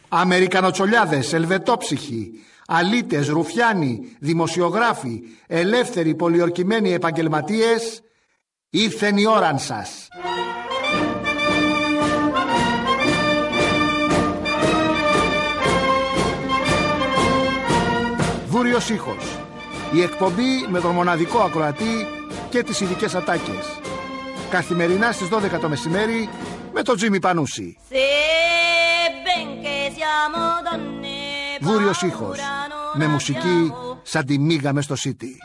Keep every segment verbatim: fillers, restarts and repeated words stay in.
Αμερικανοτσολιάδες, ελβετόψυχοι, αλήτες, ρουφιάνοι, δημοσιογράφοι, ελεύθεροι πολιορκημένοι επαγγελματίες, ήρθεν η ώραν σας. Βούριος ήχος. Η εκπομπή με τον μοναδικό ακροατή και τις ειδικές ατάκες. Καθημερινά στις δώδεκα το μεσημέρι με τον Τζίμι Πανούση. Βούριος ήχος. Με μουσική σαν τη μίγα μες στο City.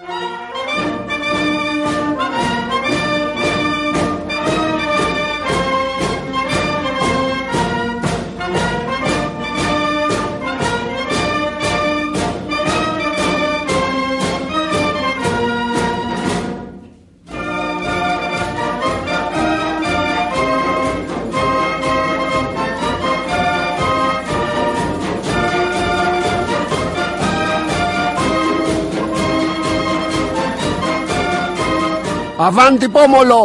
Avanti pomolo!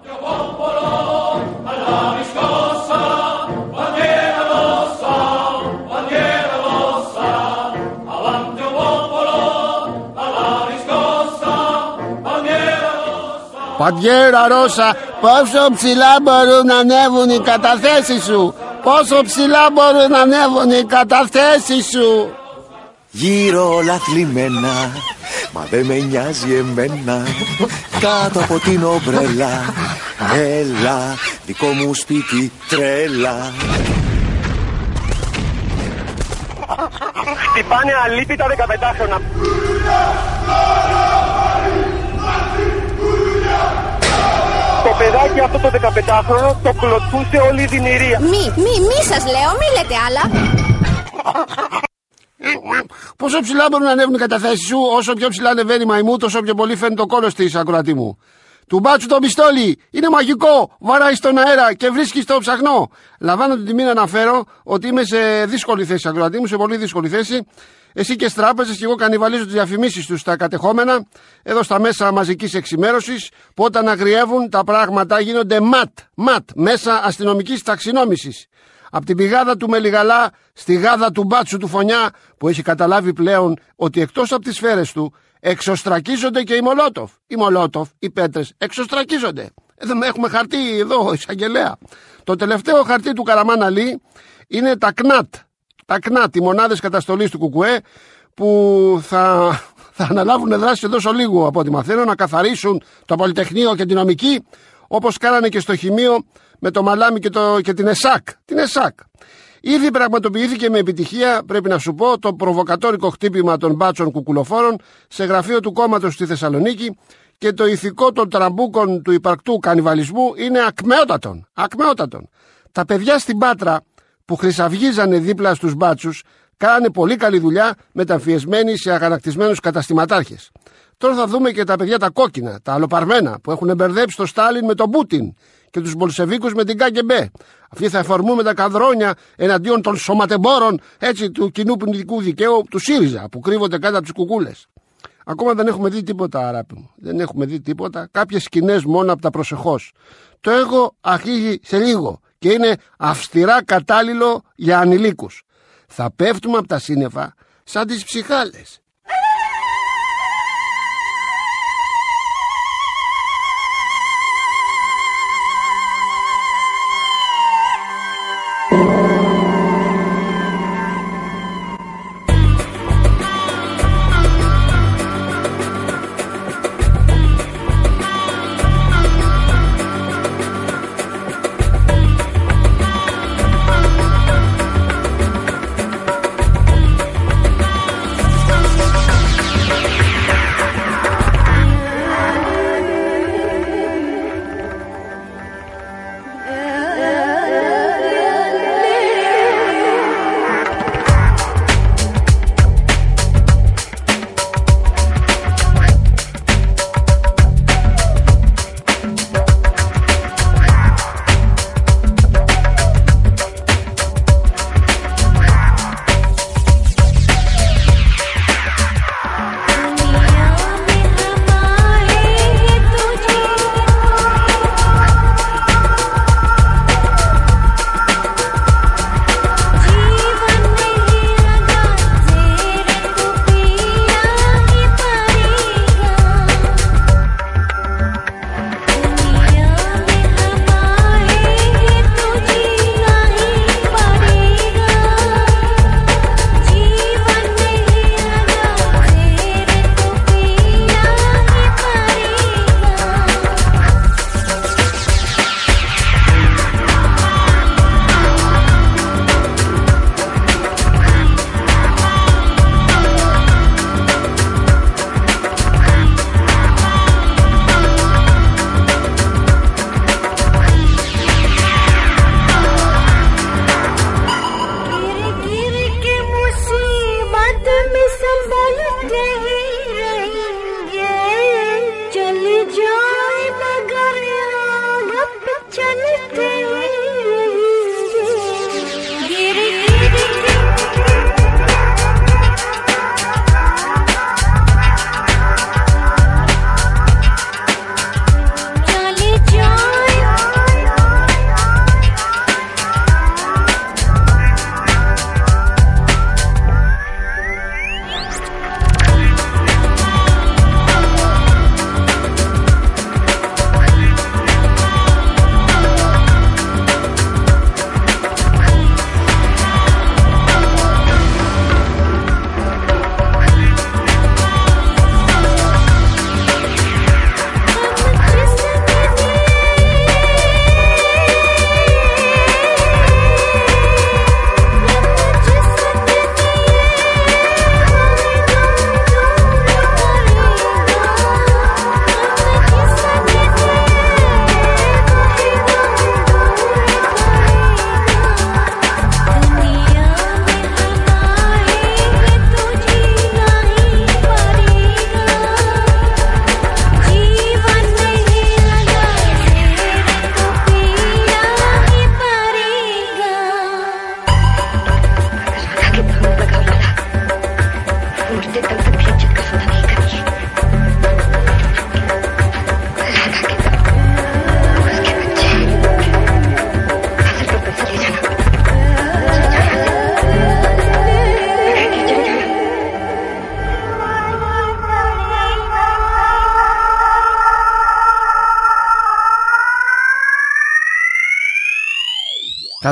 Παντιέρα Ρώσα, πόσο ψηλά μπορούν να ανέβουν οι καταθέσεις σου? Πόσο ψηλά μπορούν να ανέβουν οι καταθέσεις σου? Γύρω όλα θλιμμένα, μα δεν με νοιάζει εμένα. Κάτω από την ομπρέλα, έλα, δικό μου σπίτι τρέλα. Χτυπάνε αλήπητα δεκαπεντάχρονα. Το παιδάκι αυτό το δεκαπεντάχρονο το κλωτσούσε όλη η δημιουργία. Μη, μη, μη σας λέω, μη λέτε άλλα. Πόσο ψηλά μπορούν να ανέβουν οι καταθέσεις σου? Όσο πιο ψηλά ανεβαίνει μαϊμού, τόσο πιο πολύ φαίνεται το κόλος της, ακροατή μου. Του μπάτσου το πιστόλι είναι μαγικό. Βαράει στον αέρα και βρίσκει το ψαχνό. Λαμβάνω την τιμή να αναφέρω ότι είμαι σε δύσκολη θέση, ακροατή μου, σε πολύ δύσκολη θέση. Εσύ και στράπεζες και εγώ κανιβαλίζω τις διαφημίσεις τους στα κατεχόμενα, εδώ στα μέσα μαζικής εξημέρωσης, που όταν αγριεύουν τα πράγματα γίνονται ματ, ματ, μέσα αστυνομικής ταξινόμησης. Από την πηγάδα του Μελιγαλά στη γάδα του μπάτσου του Φωνιά, που έχει καταλάβει πλέον ότι εκτός από τις σφαίρες του εξωστρακίζονται και οι Μολότοφ. Οι Μολότοφ, οι πέτρες εξωστρακίζονται. Εδώ έχουμε χαρτί εδώ, εισαγγελέα. Το τελευταίο χαρτί του Καραμάν Αλή είναι τα ΚΝΑΤ. Τα ΚΝΑΤ, οι μονάδες καταστολής του Κουκουέ, που θα, θα αναλάβουν δράση εδώ σε λίγο, από ό,τι μαθαίνω, να καθαρίσουν το Πολυτεχνείο και την νομική, όπως κάνανε και στο Χημείο με το Μαλάμι και, το, και την ΕΣΑΚ. Την ΕΣΑΚ. Ήδη πραγματοποιήθηκε με επιτυχία, πρέπει να σου πω, το προβοκατόρικο χτύπημα των μπάτσων κουκουλοφόρων σε γραφείο του κόμματος στη Θεσσαλονίκη, και το ηθικό των τραμπούκων του υπαρκτού κανιβαλισμού είναι ακμεότατον. Ακμεότατον. Τα παιδιά στην Πάτρα που χρυσαυγίζανε δίπλα στους μπάτσους κάνανε πολύ καλή δουλειά, μεταμφιεσμένοι σε αγανακτισμένους καταστηματάρχες. Τώρα θα δούμε και τα παιδιά τα κόκκινα, τα αλλοπαρμένα, που έχουν μπερδέψει το Στάλιν με τον Πούτιν και τους Μπολσεβίκους με την ΚΑΚΕΜΠΕ. Αυτοί θα εφορμούν τα καδρόνια εναντίον των σωματεμπόρων, έτσι, του κοινού ποινικού δικαίου του ΣΥΡΙΖΑ, που κρύβονται κάτω από τις κουκούλες. Ακόμα δεν έχουμε δει τίποτα, αγάπη μου. Δεν έχουμε δει τίποτα. Κάποιες σκηνές μόνο από τα προσεχώς. Το έργο αρχίζει σε λίγο και είναι αυστηρά κατάλληλο για ανηλίκους. Θα πέφτουμε από τα σύννεφα σαν τις ψυχάλες.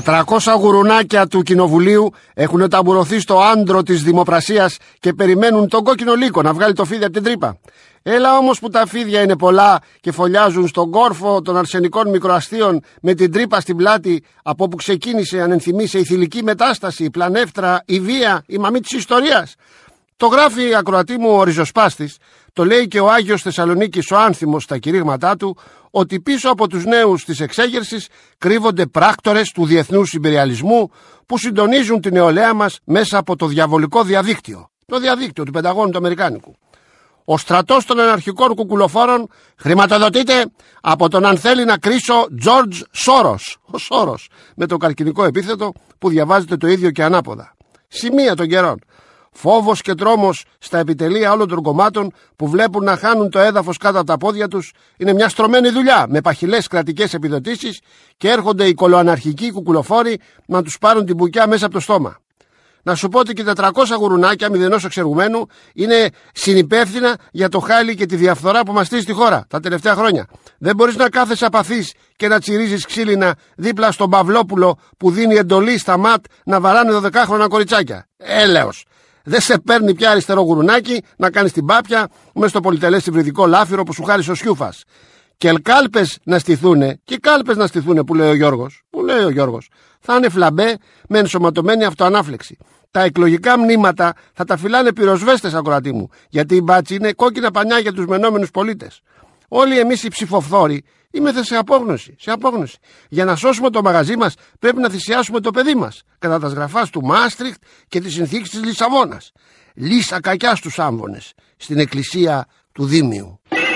Τα τριακόσια γουρουνάκια του κοινοβουλίου έχουν ταμπουρωθεί στο άντρο της δημοπρασίας και περιμένουν τον κόκκινο λύκο να βγάλει το φίδι από την τρύπα. Έλα όμως που τα φίδια είναι πολλά και φωλιάζουν στον κόρφο των αρσενικών μικροαστίων με την τρύπα στην πλάτη, από όπου ξεκίνησε αν ενθυμίσει η θηλυκή μετάσταση, η πλανεύτρα, η βία, η μαμή της ιστορίας. Το γράφει η ακροατή μου ο Ριζοσπάστης, το λέει και ο Άγιος Θεσσαλονίκης ο Άνθιμος στα κηρύγματά του, ότι πίσω από τους νέους της εξέγερσης κρύβονται πράκτορες του διεθνούς ιμπεριαλισμού που συντονίζουν την νεολαία μας μέσα από το διαβολικό διαδίκτυο, το διαδίκτυο του Πενταγώνου του Αμερικάνικου. Ο στρατός των αναρχικών κουκουλοφόρων χρηματοδοτείται από τον αν θέλει να κρίσω Τζορτζ Σόρος, ο Σόρος, με το καρκινικό επίθετο που διαβάζεται το ίδιο και ανάποδα. Σημεία των καιρών. Φόβος και τρόμος στα επιτελεία όλων των κομμάτων που βλέπουν να χάνουν το έδαφος κάτω από τα πόδια τους. Είναι μια στρωμένη δουλειά με παχυλές κρατικές επιδοτήσεις και έρχονται οι κολοαναρχικοί κουκουλοφόροι να τους πάρουν την μπουκιά μέσα από το στόμα. Να σου πω ότι και τα τριακόσια γουρουνάκια μηδενός εξεργουμένου είναι συνυπεύθυνα για το χάλι και τη διαφθορά που μαστίζει στη χώρα τα τελευταία χρόνια. Δεν μπορείς να κάθεσαι απαθής και να τσιρίζεις ξύλινα δίπλα στον Παυλόπουλο που δίνει εντολή στα ΜΑΤ να βαράνε δωδεκάχρονα κοριτσάκια. Έλεος. Δεν σε παίρνει πια αριστερό γουρουνάκι να κάνεις την πάπια μες στο πολυτελές υβριδικό λάφυρο που σου χάρισε ο Σιούφας. Και κάλπες να στηθούνε, και κάλπες να στηθούνε που λέει ο Γιώργος, που λέει ο Γιώργος, θα είναι φλαμπέ με ενσωματωμένη αυτοανάφλεξη. Τα εκλογικά μνήματα θα τα φυλάνε πυροσβέστες, ακροατή μου, γιατί η μπάτσι είναι κόκκινα πανιά για τους μενόμενους πολίτες. Όλοι εμείς οι ψηφοφθόροι είμαστε σε απόγνωση, σε απόγνωση. Για να σώσουμε το μαγαζί μας πρέπει να θυσιάσουμε το παιδί μας, κατά τα σγραφάς του Μάστριχτ και τις συνθήκες της Λισαβόνας. Λύσα κακιά στους άμβονες, στην εκκλησία του Δήμιου.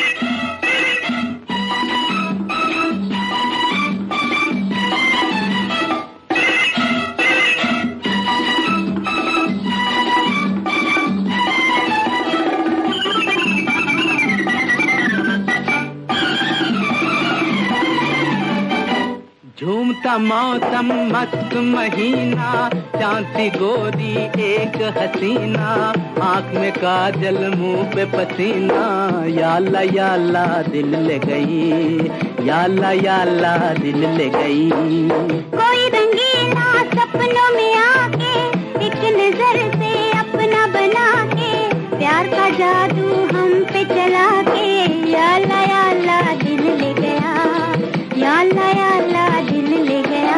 झूमता मौसम मस्त महीना चांदी गोरी एक हसीना आँख में काजल मुंह पे पसीना या अल्लाह या अल्लाह दिल ले गई या अल्लाह या अल्लाह दिल ले गई। कोई रंगीला सपनों में आके एक नजर से अपना बना के प्यार का जादू हम पे चला के या अल्लाह या अल्लाह दिल ले गया या अल्लाह या अल्लाह दिल ले गया।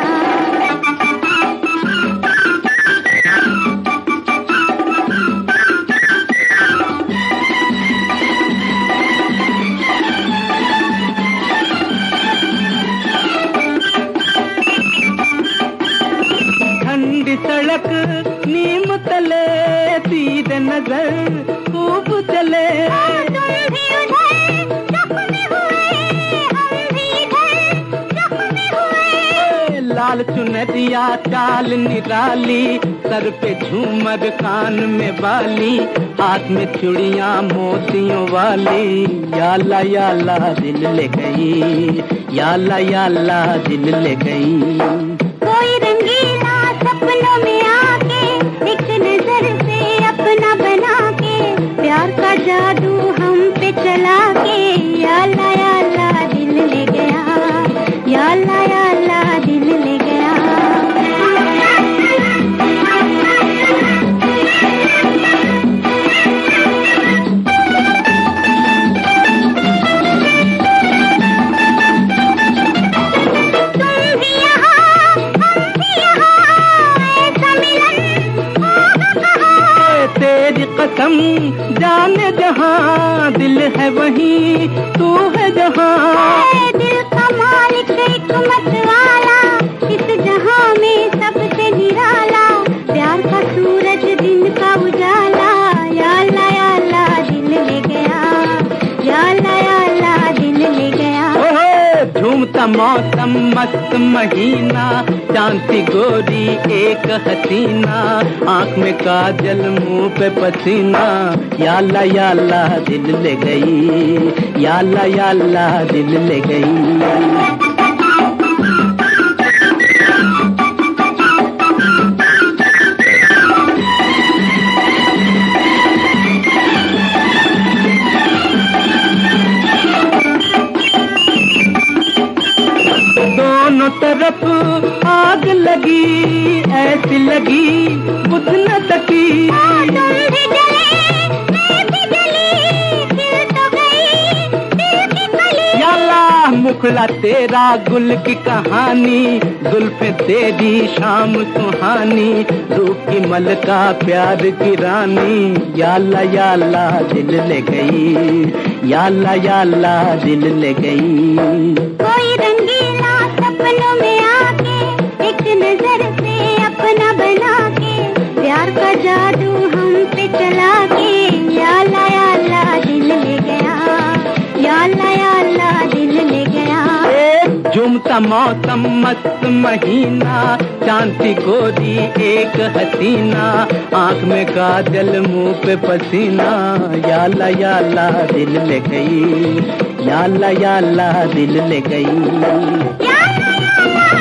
ठंडी सड़क नीम तले सीधे नजर खूब चले लाल चुनरिया चाल निराली सर पे झूमर कान में बाली हाथ में चूड़ियां मोतियों वाली या अल्लाह या अल्लाह दिल ले गई या अल्लाह या अल्लाह दिल ले गई। कोई रंगीला सपनों में आके एक नजर से अपना बना के प्यार का जादू हम पे चला के या अल्लाह या अल्लाह दिल ले गया या अल्लाह या अल्लाह दिल ले गया। कसम जाने जहां दिल है वहीं तू है जहां दिल का मालिक एक मत वाला इस जहां में सबसे निराला प्यार का सूरज दिन का उजाला या अल्लाह या अल्लाह दिल ले गया या अल्लाह या अल्लाह दिल ले गया। झूमता मौसम मस्त महीना चांदी गोरी एक हसीना आँख में काजल मुंह पे पसीना या अल्लाह या अल्लाह दिल ले गई या अल्लाह या अल्लाह दिल ले गई। दोनों तरफ आग लगी बुझ न सकी। तुम भी जले मैं भी जली, खिल तो गई दिल की कली। या अल्लाह मुखड़ा तेरा गुल की कहानी, जुल्फे तेरी शाम सुहानी, रूप की मलका प्यार की रानी। या अल्लाह या अल्लाह दिल ले गई, या अल्लाह या अल्लाह दिल ले गई। कोई रंगीला सपनों में आके, एक नजर से अपना बना के, प्यार का जादू हम पे चला के। या अल्लाह या अल्लाह दिल ले गया, या अल्लाह या अल्लाह दिल ले गया। झूमता मौसम मस्त महीना, चांद सी गोरी एक हसीना, आंख में काजल मुंह पे पसीना। या अल्लाह या अल्लाह दिल ले गई, या अल्लाह या अल्लाह दिल ले गई। या अल्लाह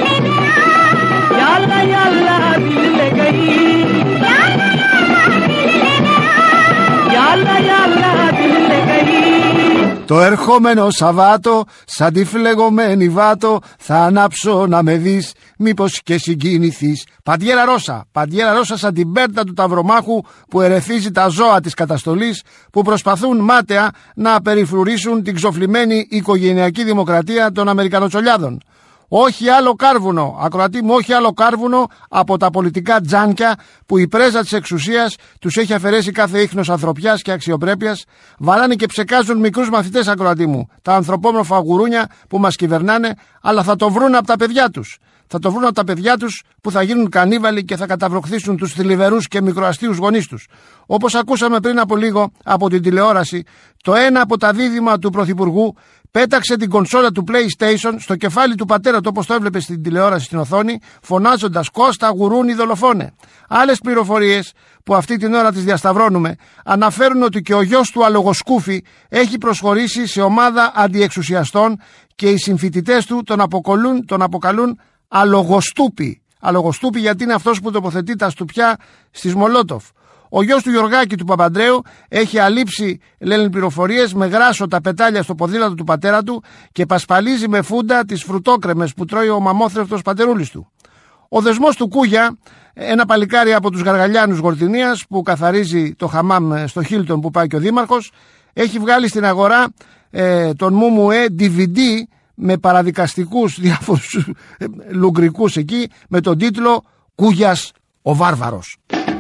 या अल्लाह दिल ले गई, या अल्लाह दिल ले गया। या अल्लाह या अल्लाह दिल ले गई। Το ερχόμενο Σαββάτο, σαν τη φλεγωμένη βάτο, θα ανάψω να με δεις, μήπως και συγκινηθείς. Παντιέρα Ρώσα, παντιέρα Ρώσα σαν την πέρτα του ταυρομάχου που ερεθίζει τα ζώα της καταστολής, που προσπαθούν μάταια να περιφρουρήσουν την ξοφλημένη οικογενειακή δημοκρατία των Αμερικανοτσολιάδων. Όχι άλλο κάρβουνο, ακροατή μου, όχι άλλο κάρβουνο από τα πολιτικά τζάνκια που η πρέζα της εξουσίας τους έχει αφαιρέσει κάθε ίχνος ανθρωπιάς και αξιοπρέπειας. Βαράνε και ψεκάζουν μικρούς μαθητές, ακροατή μου, τα ανθρωπόμορφα γουρούνια που μας κυβερνάνε, αλλά θα το βρουν από τα παιδιά τους. Θα το βρουν από τα παιδιά τους που θα γίνουν κανίβαλοι και θα καταβροχθήσουν τους θλιβερούς και μικροαστίους γονείς τους. Όπως ακούσαμε πριν από λίγο από την τηλεόραση, το ένα από τα δίδυμα του Πρωθυπουργού πέταξε την κονσόλα του PlayStation στο κεφάλι του πατέρα του, όπως το έβλεπε στην τηλεόραση στην οθόνη, φωνάζοντας «Κώστα γουρούνι δολοφόνε». Άλλες πληροφορίες που αυτή την ώρα τις διασταυρώνουμε αναφέρουν ότι και ο γιος του Αλογοσκούφη έχει προσχωρήσει σε ομάδα αντιεξουσιαστών και οι συμφοιτητές του τον, αποκολούν, τον αποκαλούν Αλογοστούπη. Αλογοστούπη γιατί είναι αυτός που τοποθετεί τα στουπιά στις Μολότοφ. Ο γιος του Γιωργάκη του Παπαντρέου έχει αλείψει, λένε πληροφορίες, με γράσο τα πετάλια στο ποδήλατο του πατέρα του και πασπαλίζει με φούντα τις φρουτόκρεμες που τρώει ο μαμόθρευτος πατερούλης του. Ο δεσμός του Κούγια, ένα παλικάρι από τους Γαργαλιάνους Γορτινίας που καθαρίζει το χαμάμ στο Χίλτον που πάει και ο δήμαρχος, έχει βγάλει στην αγορά ε, τον Μούμουε ντι βι ντι με παραδικαστικούς διάφορους ε, λουγκρικούς εκεί με τον τίτλο «Κούγιας ο Βάρβαρος».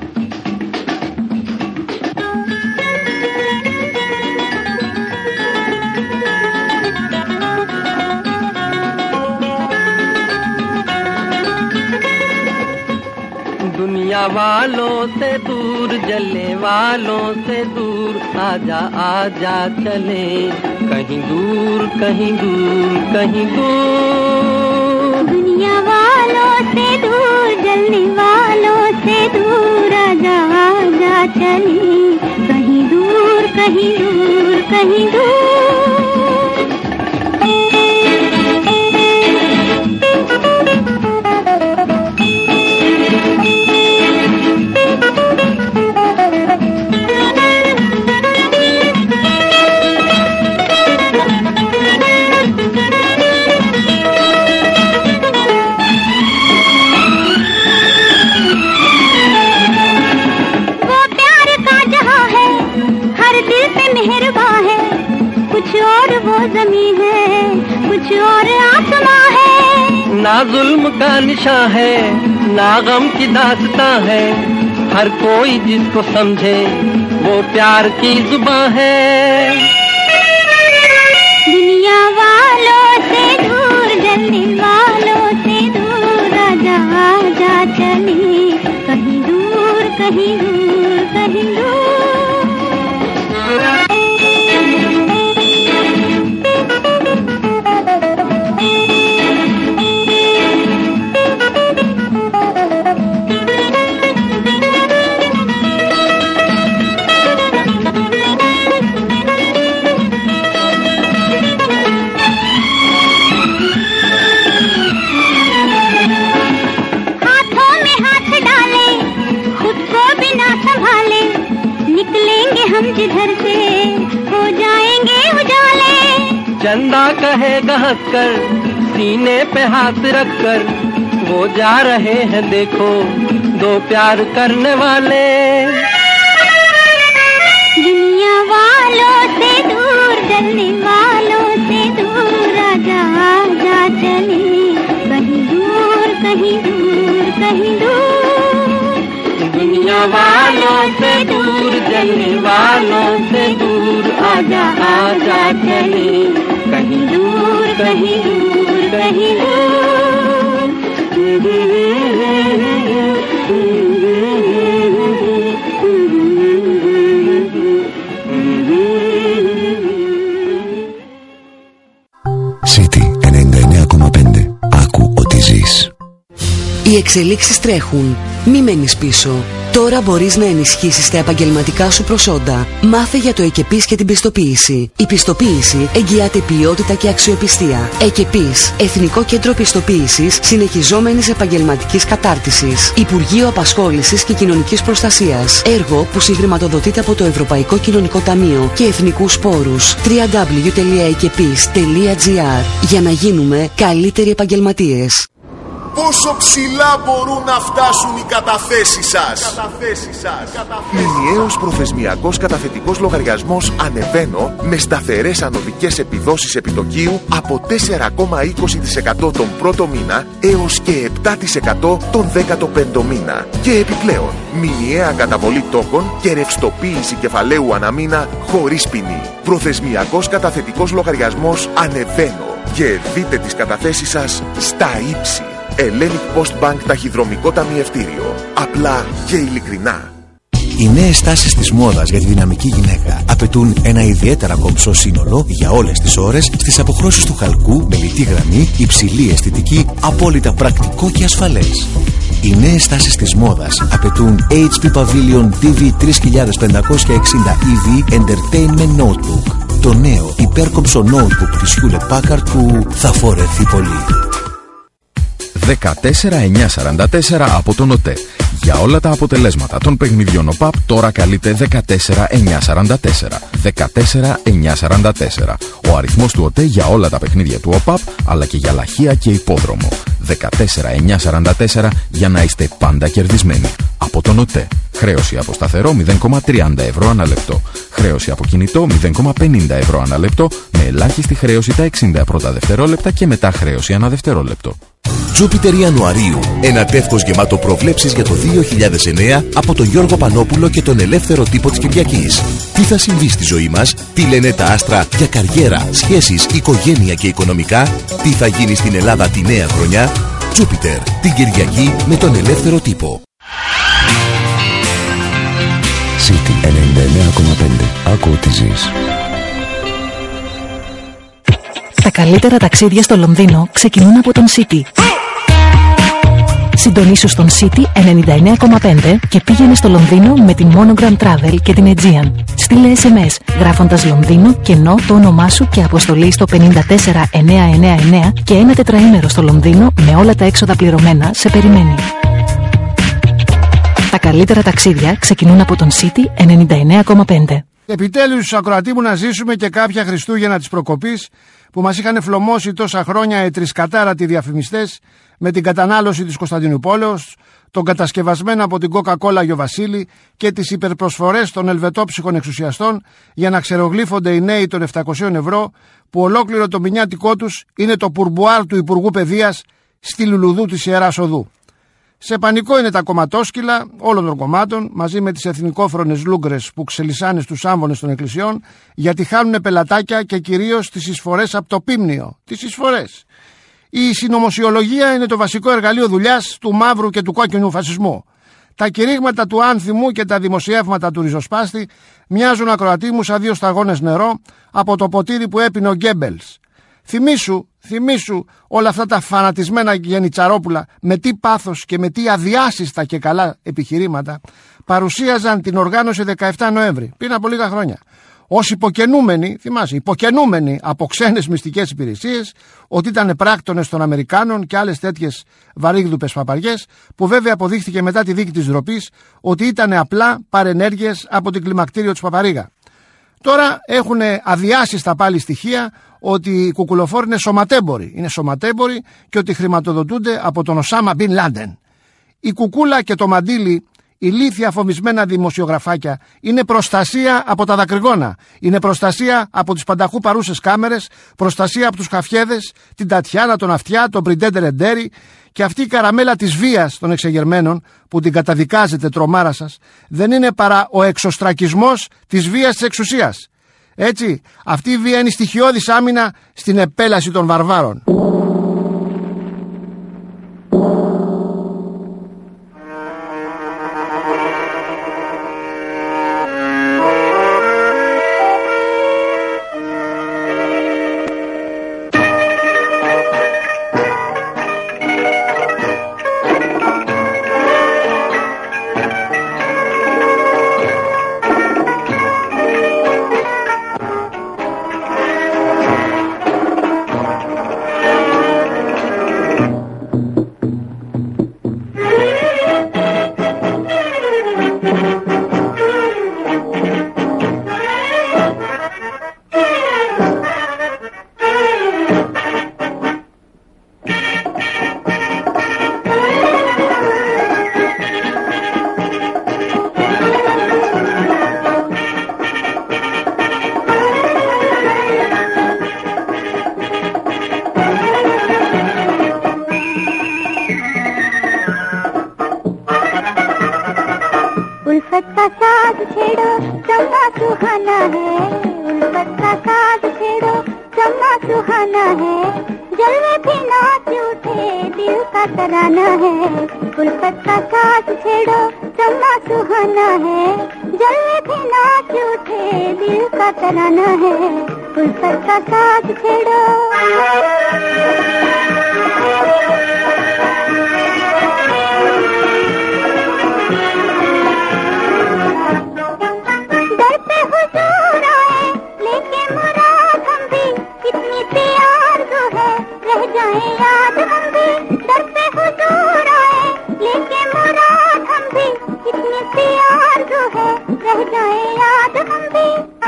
दुनिया वालों से दूर, जलने वालों से दूर, आजा आजा चले कहीं दूर कहीं दूर कहीं दूर। दुनिया वालों से दूर, जलने वालों से दूर, आजा आजा चले कहीं दूर कहीं दूर कहीं दूर। ज़मीन है कुछ और आसमां है, ना जुल्म का निशान है ना गम की दास्तां है, हर कोई जिसको समझे वो प्यार की जुबां है। दुनिया वालों से दूर, जलने वालों से दूर, आजा आजा चले कहीं दूर कहीं दूर कहीं दूर। हम जिधर से हो जाएंगे उजाले, चंदा कहेगा हंसकर सीने पे हाथ रखकर वो जा रहे हैं देखो दो प्यार करने वाले। दुनिया वालों से दूर, जलने वालों से दूर, आजा आजा चले कहीं दूर, कहीं दूर, कहीं दूर। दुनिया वालों से दूर, जलने वालों से दूर, आजा आजा चले कहीं दूर, कहीं दूर, कहीं दूर। City ενενήντα εννέα κόμμα πέντε. Άκου ότι ζεις. Οι εξελίξεις τρέχουν. Μη μένεις πίσω. Τώρα μπορείς να ενισχύσεις τα επαγγελματικά σου προσόντα. Μάθε για το ΕΚΕΠΗΣ και την πιστοποίηση. Η πιστοποίηση εγγυάται ποιότητα και αξιοπιστία. ΕΚΕΠΗΣ, Εθνικό Κέντρο Πιστοποίησης Συνεχιζόμενης Επαγγελματικής Κατάρτισης. Υπουργείο Απασχόλησης και Κοινωνικής Προστασίας. Έργο που συγχρηματοδοτείται από το Ευρωπαϊκό Κοινωνικό Ταμείο και Εθνικούς Πόρους. double-u double-u double-u τελεία εκεπis τελεία τζι άρ. Για να γίνουμε καλύτεροι επαγγελματίες. Πόσο ψηλά μπορούν να φτάσουν οι καταθέσεις σας? Μηνιαίος προθεσμιακός καταθετικός λογαριασμός Ανεβαίνω με σταθερές ανωδικές επιδόσεις επιτοκίου από τέσσερα κόμμα είκοσι τοις εκατό τον πρώτο μήνα έως και επτά τοις εκατό τον δέκατο πέμπτο μήνα. Και επιπλέον, μηνιαία καταβολή τόκων και ρευστοποίηση κεφαλαίου αναμήνα χωρίς ποινή. Προθεσμιακός καταθετικός λογαριασμός Ανεβαίνω. Και δείτε τις καταθέσεις σας στα ύψη. Hellenic Post Bank Ταχυδρομικό Ταμιευτήριο. Απλά και ειλικρινά. Οι νέες τάσεις της μόδας για τη δυναμική γυναίκα απαιτούν ένα ιδιαίτερα κομψό σύνολο για όλες τις ώρες στις αποχρώσεις του χαλκού με λιτή γραμμή, υψηλή αισθητική, απόλυτα πρακτικό και ασφαλές. Οι νέες τάσεις της μόδας απαιτούν έιτς πι Pavilion ντι βι τρεις χιλιάδες πεντακόσια εξήντα ι βι Entertainment Notebook. Το νέο υπέρκομψο notebook της Hewlett Packard που θα φορεθεί πολύ. δεκατέσσερα χιλιάδες εννιακόσια σαράντα τέσσερα από τον ΟΤΕ. Για όλα τα αποτελέσματα των παιχνιδιών ΟΠΑΠ τώρα καλείτε δεκατέσσερα χιλιάδες εννιακόσια σαράντα τέσσερα. δεκατέσσερα χιλιάδες εννιακόσια σαράντα τέσσερα. Ο αριθμός του ΟΤΕ για όλα τα παιχνίδια του ΟΠΑΠ αλλά και για λαχεία και υπόδρομο. δεκατέσσερα χιλιάδες εννιακόσια σαράντα τέσσερα για να είστε πάντα κερδισμένοι. Από τον ΟΤΕ. Χρέωση από σταθερό μηδέν κόμμα τριάντα ευρώ ανά λεπτό. Χρέωση από κινητό μηδέν κόμμα πενήντα ευρώ ανά λεπτό με ελάχιστη χρέωση τα εξήντα πρώτα δευτερόλεπτα και μετά χρέωση ανά δευτερόλεπτο. Jupiter Ιανουαρίου. Ένα τεύχος γεμάτο προβλέψεις για το δύο χιλιάδες εννέα από τον Γιώργο Πανόπουλο και τον ελεύθερο τύπο της Κυριακής. Τι θα συμβεί στη ζωή μας, τι λένε τα άστρα για καριέρα, σχέσεις, οικογένεια και οικονομικά, τι θα γίνει στην Ελλάδα τη νέα χρονιά. Jupiter, την Κυριακή με τον ελεύθερο τύπο. City ενενήντα εννέα κόμμα πέντε. Άκου ότι ζεις. Τα καλύτερα ταξίδια στο Λονδίνο ξεκινούν από τον City. Συντονίσου στον City ενενήντα εννέα κόμμα πέντε και πήγαινε στο Λονδίνο με την Monogram Travel και την Aegean. Στείλε ες εμ ες γράφοντας Λονδίνο, κενό το όνομά σου και αποστολή στο πενήντα τέσσερα εννιακόσια ενενήντα εννέα και ένα τετραήμερο στο Λονδίνο με όλα τα έξοδα πληρωμένα σε περιμένει. Τα καλύτερα ταξίδια ξεκινούν από τον City ενενήντα εννέα κόμμα πέντε. Επιτέλους, ακροατή μου, να ζήσουμε και κάποια Χριστούγεννα της προκοπής που μας είχαν φλωμώσει τόσα χρόνια ετρισκατάρατοι διαφημιστές με την κατανάλωση της Κωνσταντινουπόλεως, τον κατασκευασμένο από την Coca-Cola Γιο Βασίλη και τις υπερπροσφορές των ελβετόψυχων εξουσιαστών για να ξερογλύφονται οι νέοι των επτακόσια ευρώ που ολόκληρο το μηνιάτικό τους είναι το πουρμπουάρ του Υπουργού Παιδείας στη Λουλουδού της Ιεράς Οδού. Σε πανικό είναι τα κομματόσκυλα όλων των κομμάτων μαζί με τις εθνικόφρονες λούγκρες που ξελισάνε στους άμβονες των εκκλησιών γιατί χάνουν πελατάκια και κυρίως τις εισφορές από το πίμνιο. Τις εισφορές. Η συνωμοσιολογία είναι το βασικό εργαλείο δουλειάς του μαύρου και του κόκκινου φασισμού. Τα κηρύγματα του άνθιμου και τα δημοσιεύματα του ριζοσπάστη μοιάζουν, ακροατή μου, σαν δύο σταγόνες νερό από το ποτήρι που έπινε ο Γκέμπελς. Θυμήσου, θυμήσου όλα αυτά τα φανατισμένα γενιτσαρόπουλα με τι πάθος και με τι αδιάσυστα και καλά επιχειρήματα παρουσίαζαν την οργάνωση δεκαεφτά Νοέμβρη πριν από λίγα χρόνια ως υποκαινούμενοι, θυμάσαι, υποκαινούμενοι από ξένες μυστικές υπηρεσίες ότι ήταν πράκτονες των Αμερικάνων και άλλες τέτοιες βαρύγδουπες παπαριές που βέβαια αποδείχθηκε μετά τη δίκη της ντροπής ότι ήταν απλά παρενέργειες από την κλιμακτήριο της Παπαρίγα. Τώρα έχουν αδειάσει στα πάλι στοιχεία ότι οι κουκουλοφόροι είναι σωματέμποροι. Είναι σωματέμποροι και ότι χρηματοδοτούνται από τον Οσάμα Μπιν Λάντεν. Η κουκούλα και το μαντίλι, ηλίθια αφομισμένα δημοσιογραφάκια, είναι προστασία από τα δακρυγόνα. Είναι προστασία από τις πανταχού παρούσες κάμερες, προστασία από τους χαφιέδες, την Τατιάνα, τον Αυτιά, τον Πριντέντερ Εντέρη, και αυτή η καραμέλα της βίας των εξεγερμένων που την καταδικάζετε, τρομάρα σας, δεν είναι παρά ο εξωστρακισμός της βίας της εξουσίας. Έτσι, αυτή η βία είναι στοιχειώδης άμυνα στην επέλαση των βαρβάρων. उल्फत का साथ छेड़ो चम्मा सुहाना है, उल्फत का साथ छेड़ो चम्मा सुहाना है, जलवे भी नाच उठे दिल का तराना है। उल्फत का साथ छेड़ो चम्मा सुहाना है, जलवे भी नाच उठे दिल का तराना है। उल्फत का साथ छेड़ो याद हम भी दर पे हुजूर आए, लेके मुराद हम भी इतनी सी आरज़ू है, रह जाए याद हम भी।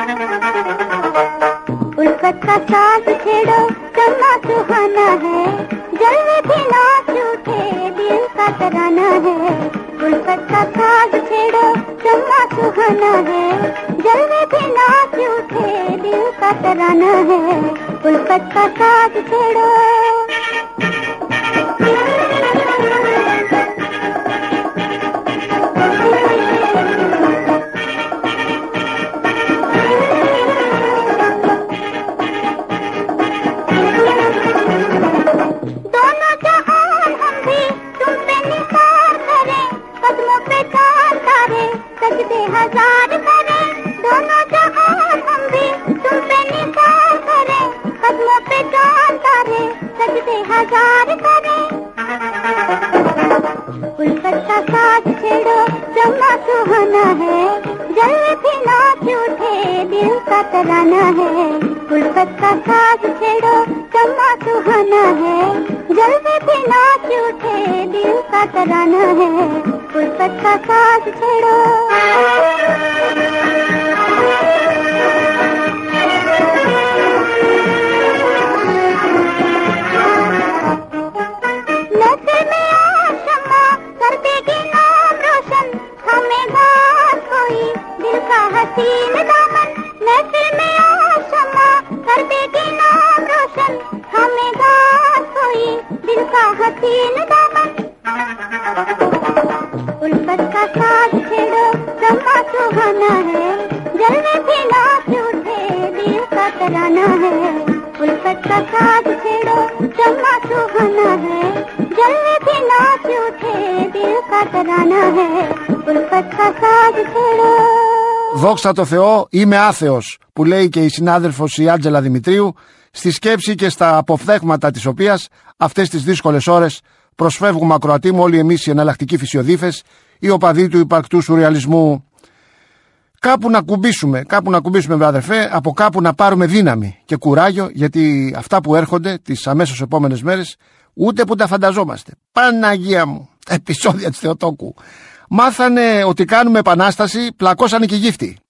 उल्फत का साथ छेड़ो चम्मा सुहाना है, जलवे भी नाच उठे दिल का तराना है। उल्फत का साथ छेड़ो चम्मा सुहाना है, जलवे भी नाच उठे दिल का तराना है। उल्फत का साथ छेड़ो हजार करें, दोनों जहान हम भी तुम पे निसार करें, कदमों पे जान तारे सजदे हजार करें। उल्फत का साथ छेड़ो चम्मा सुहाना है, जलवे भी नाच उठे दिल का तराना है। उल्फत का साथ छेड़ो चम्मा सुहाना है, जलवे भी नाच उठे दिल का तराना है। उल्फत का साथ छेड़ो नजर में आशमा कर देगी नाम रोशन, थमेगा कोई दिल का हसीन दामन। नजर में आशमा कर देगी नाम रोशन, थमेगा कोई दिल का हसीन दामन। उल्फत का साथ छेड़ो चम्मा सुहाना है, जलवे भी नाच उठे दिल का तराना है। उल्फत का साथ छेड़ो चम्मा सुहाना है, जलवे भी नाच उठे दिल का तराना है। उल्फत का साथ छेड़ो. Δόξα τω Θεώ, είμαι άθεος, που λέει και η συνάδελφος η Άντζελα Δημητρίου, στη σκέψη και στα αποφθέγματα της οποίας αυτές τις δύσκολες ώρες προσφεύγουμε, ακροατή μου, όλοι εμείς οι εναλλακτικοί φυσιοδίφες, οι οπαδοί του υπαρκτού σουρεαλισμού. Κάπου να κουμπίσουμε, κάπου να κουμπίσουμε, βέβαια, αδερφέ, από κάπου να πάρουμε δύναμη και κουράγιο, γιατί αυτά που έρχονται τις αμέσως επόμενες μέρες ούτε που τα φανταζόμαστε. Παναγία μου, τα επεισόδια της Θεοτόκου. Μάθανε ότι κάνουμε επανάσταση, πλακώσανε και γύφτη.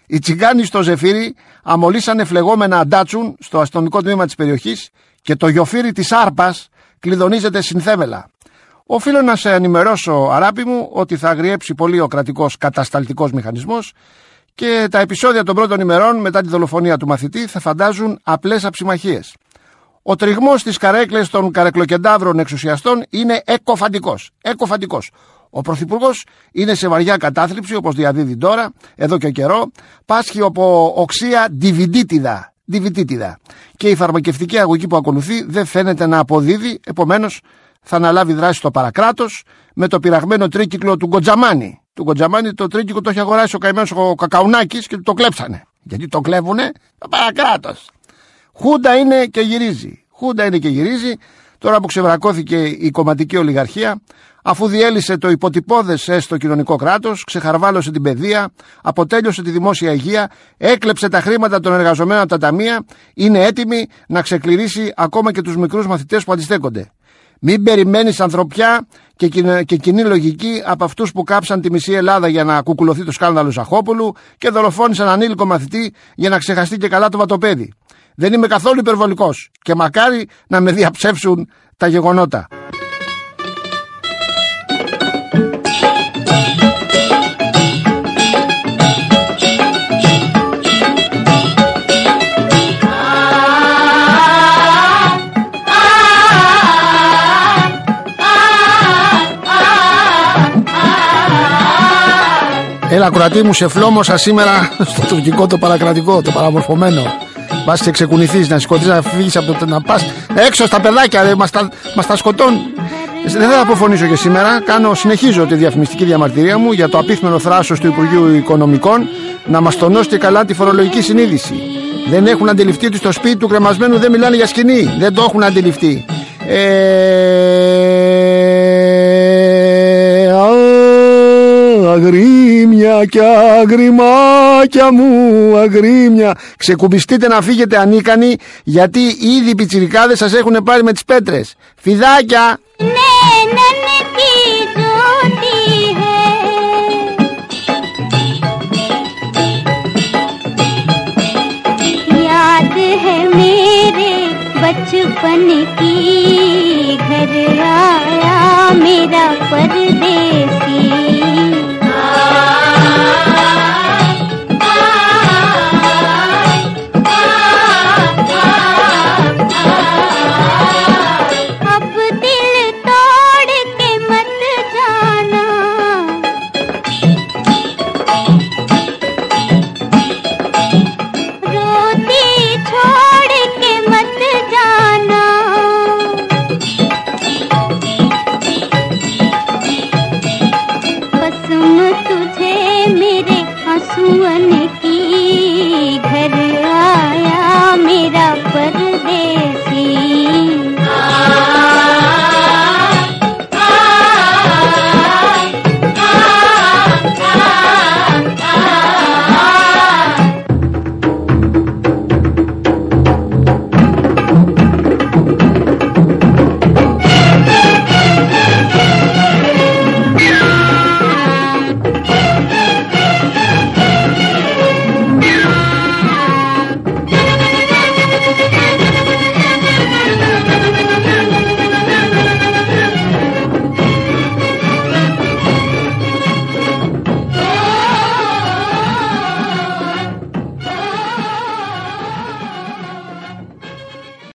Οι τσιγκάνοι στο Ζεφύρι αμολύσανε φλεγόμενα ντάτσουν στο αστυνομικό τμήμα της περιοχής και το γιοφύρι της Άρπας κλειδονίζεται συνθέμελα. Οφείλω να σε ενημερώσω, αράπη μου, ότι θα αγριέψει πολύ ο κρατικός κατασταλτικός μηχανισμός και τα επεισόδια των πρώτων ημερών μετά τη δολοφονία του μαθητή θα φαντάζουν απλές αψιμαχίες. Ο τριγμός στις καρέκλες των καρεκλοκεντάβρων εξουσιαστών είναι εκοφαντικός. εκοφαντικός. Ο Πρωθυπουργός είναι σε βαριά κατάθλιψη, όπως διαδίδει τώρα, εδώ και καιρό, πάσχει από οξία διβιτίτιδα. Διβιτίτιδα. Και η φαρμακευτική αγωγή που ακολουθεί δεν φαίνεται να αποδίδει, επομένως θα αναλάβει δράση στο παρακράτος με το πειραγμένο τρίκυκλο του Γκοτζαμάνη. Του Γκοτζαμάνη το τρίκυκλο το έχει αγοράσει ο καημένος ο Κακαουνάκης και του το κλέψανε. Γιατί το κλέβουνε? Το παρακράτος. Χούντα είναι και γυρίζει. Χούντα είναι και γυρίζει. Τώρα που ξεβρακώθηκε η κομματική ολιγαρχία, αφού διέλυσε το υποτυπώδες έστω κοινωνικό κράτος, ξεχαρβάλωσε την παιδεία, αποτέλειωσε τη δημόσια υγεία, έκλεψε τα χρήματα των εργαζομένων από τα ταμεία, είναι έτοιμη να ξεκληρίσει ακόμα και τους μικρούς μαθητές που αντιστέκονται. Μην περιμένεις ανθρωπιά και, κοινή, και κοινή λογική από αυτούς που κάψαν τη μισή Ελλάδα για να κουκουλωθεί το σκάνδαλο Ζαχόπουλου και δολοφόνησαν ανήλικο μαθητή για να ξεχαστεί και καλά το βατοπέδι. Δεν είμαι καθόλου υπερβολικός και μακάρι να με διαψεύσουν τα γεγονότα. Έλα κρατή μου, σε φλόμωσα σήμερα στο τουρκικό το παρακρατικό, το παραμορφωμένο. Πας και ξεκουνηθείς, να σηκωθείς, να φύγεις από το να πας έξω στα παιδάκια, ρε, μας, τα, μας τα σκοτώνουν. Δεν θα αποφωνήσω και σήμερα, κάνω, συνεχίζω τη διαφημιστική διαμαρτυρία μου για το απίθμενο θράσος του Υπουργείου Οικονομικών να μας τονώσει και καλά τη φορολογική συνείδηση. Δεν έχουν αντιληφθεί ότι στο σπίτι του κρεμασμένου δεν μιλάνε για σκηνή, δεν το έχουν αντιληφθεί. Ε... Αγρίμια και αγριμάκια μου, αγρίμια. Ξεκουμπιστείτε να φύγετε ανίκανοι, γιατί ήδη οι πιτσιρικάδες σας έχουν πάρει με τις πέτρες. Φιδάκια! बचपन की घर आया मेरा परदेसी अब दिल तोड़ के मत जाना रोती छोड़ के मत जाना कसम तुझे मेरे आंसुओं